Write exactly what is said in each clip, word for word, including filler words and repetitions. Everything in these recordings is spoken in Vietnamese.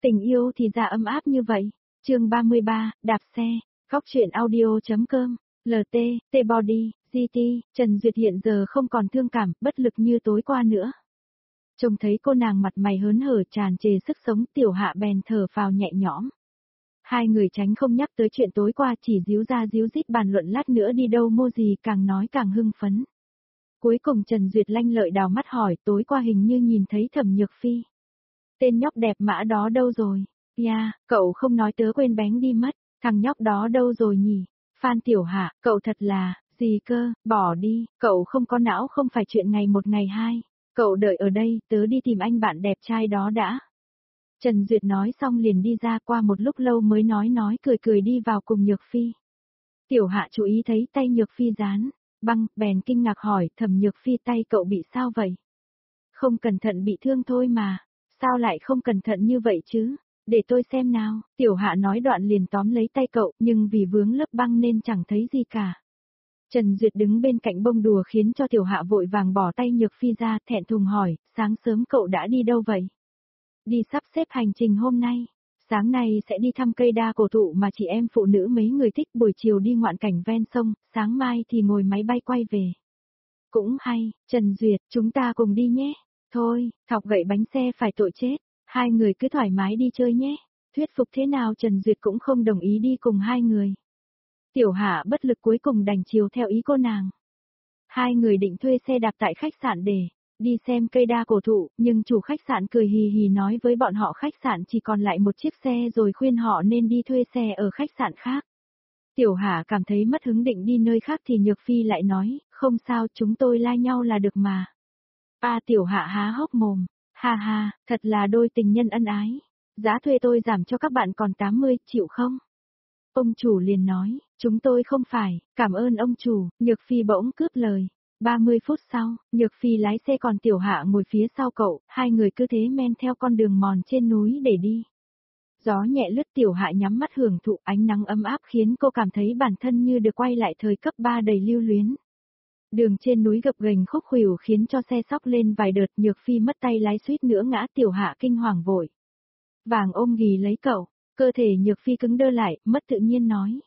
Tình yêu thì ra ấm áp như vậy. Chương ba mươi ba, đạp xe. Góc truyện audio.com. lờ tê, T-Body, giê tê, Trần Duyệt hiện giờ không còn thương cảm, bất lực như tối qua nữa. Trông thấy cô nàng mặt mày hớn hở tràn trề sức sống, Tiểu Hạ bèn thở phào nhẹ nhõm. Hai người tránh không nhắc tới chuyện tối qua, chỉ díu ra díu dít bàn luận lát nữa đi đâu mô gì, càng nói càng hưng phấn. Cuối cùng Trần Duyệt lanh lợi đào mắt hỏi, tối qua hình như nhìn thấy Thẩm Nhược Phi. Tên nhóc đẹp mã đó đâu rồi? Ya, yeah, cậu không nói tớ quên bén đi mất, thằng nhóc đó đâu rồi nhỉ? Phan Tiểu Hạ, cậu thật là, gì cơ, bỏ đi, cậu không có não, không phải chuyện ngày một ngày hai. Cậu đợi ở đây, tớ đi tìm anh bạn đẹp trai đó đã. Trần Duyệt nói xong liền đi ra, qua một lúc lâu mới nói nói cười cười đi vào cùng Nhược Phi. Tiểu Hạ chú ý thấy tay Nhược Phi dán băng, bèn kinh ngạc hỏi, Thẩm Nhược Phi tay cậu bị sao vậy? Không cẩn thận bị thương thôi mà, sao lại không cẩn thận như vậy chứ? Để tôi xem nào, Tiểu Hạ nói đoạn liền tóm lấy tay cậu, nhưng vì vướng lớp băng nên chẳng thấy gì cả. Trần Duyệt đứng bên cạnh bông đùa khiến cho Tiểu Hạ vội vàng bỏ tay Nhược Phi ra, thẹn thùng hỏi, sáng sớm cậu đã đi đâu vậy? Đi sắp xếp hành trình hôm nay. Sáng nay sẽ đi thăm cây đa cổ thụ mà chị em phụ nữ mấy người thích, buổi chiều đi ngoạn cảnh ven sông, sáng mai thì ngồi máy bay quay về. Cũng hay, Trần Duyệt, chúng ta cùng đi nhé. Thôi, thọc gậy bánh xe phải tội chết, hai người cứ thoải mái đi chơi nhé. Thuyết phục thế nào Trần Duyệt cũng không đồng ý đi cùng hai người. Tiểu Hạ bất lực cuối cùng đành chiều theo ý cô nàng. Hai người định thuê xe đạp tại khách sạn để đi xem cây đa cổ thụ, nhưng chủ khách sạn cười hì hì nói với bọn họ khách sạn chỉ còn lại một chiếc xe rồi khuyên họ nên đi thuê xe ở khách sạn khác. Tiểu Hạ cảm thấy mất hứng định đi nơi khác thì Nhược Phi lại nói, không sao chúng tôi lai nhau là được mà. À Tiểu Hạ há hốc mồm, ha ha, thật là đôi tình nhân ân ái. Giá thuê tôi giảm cho các bạn còn tám mươi, chịu không? Ông chủ liền nói, chúng tôi không phải, cảm ơn ông chủ, Nhược Phi bỗng cướp lời. ba mươi phút sau, Nhược Phi lái xe còn Tiểu Hạ ngồi phía sau cậu, hai người cứ thế men theo con đường mòn trên núi để đi. Gió nhẹ lướt, Tiểu Hạ nhắm mắt hưởng thụ ánh nắng ấm áp khiến cô cảm thấy bản thân như được quay lại thời cấp ba đầy lưu luyến. Đường trên núi gập ghềnh khúc khuỷu khiến cho xe xóc lên vài đợt, Nhược Phi mất tay lái suýt nữa ngã, Tiểu Hạ kinh hoàng vội vàng ôm ghì lấy cậu, cơ thể Nhược Phi cứng đơ lại, mất tự nhiên nói.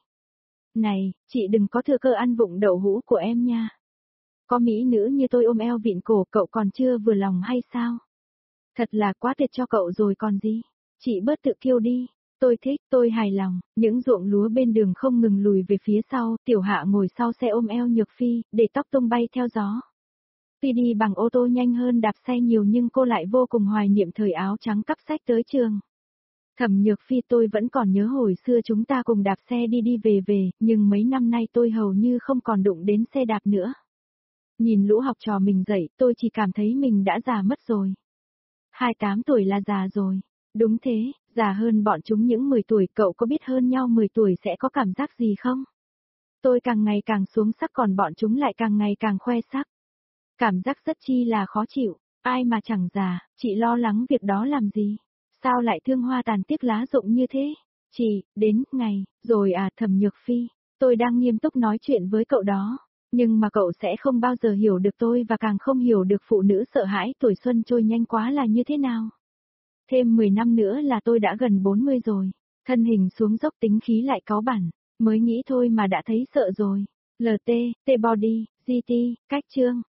Này, chị đừng có thừa cơ ăn vụng đậu hũ của em nha. Có mỹ nữ như tôi ôm eo vịn cổ cậu còn chưa vừa lòng hay sao? Thật là quá tuyệt cho cậu rồi còn gì. Chị bớt tự kiêu đi. Tôi thích, tôi hài lòng. Những ruộng lúa bên đường không ngừng lùi về phía sau, Tiểu Hạ ngồi sau xe ôm eo Nhược Phi, để tóc tung bay theo gió. Tuy đi bằng ô tô nhanh hơn đạp xe nhiều nhưng cô lại vô cùng hoài niệm thời áo trắng cắp sách tới trường. Thẩm Nhược Phi, tôi vẫn còn nhớ hồi xưa chúng ta cùng đạp xe đi đi về về, nhưng mấy năm nay tôi hầu như không còn đụng đến xe đạp nữa. Nhìn lũ học trò mình dạy, tôi chỉ cảm thấy mình đã già mất rồi. hai mươi tám tuổi là già rồi. Đúng thế, già hơn bọn chúng những mười tuổi, cậu có biết hơn nhau mười tuổi sẽ có cảm giác gì không? Tôi càng ngày càng xuống sắc còn bọn chúng lại càng ngày càng khoe sắc. Cảm giác rất chi là khó chịu, ai mà chẳng già, chị lo lắng việc đó làm gì? Sao lại thương hoa tàn tiếc lá rụng như thế? Chị, đến, ngày, rồi à Thẩm Nhược Phi, tôi đang nghiêm túc nói chuyện với cậu đó. Nhưng mà cậu sẽ không bao giờ hiểu được tôi và càng không hiểu được phụ nữ sợ hãi tuổi xuân trôi nhanh quá là như thế nào. Thêm mười năm nữa là tôi đã gần bốn mươi rồi, thân hình xuống dốc tính khí lại cáu bẳn, mới nghĩ thôi mà đã thấy sợ rồi. lờ tê, T-Body, giê tê, cách chương.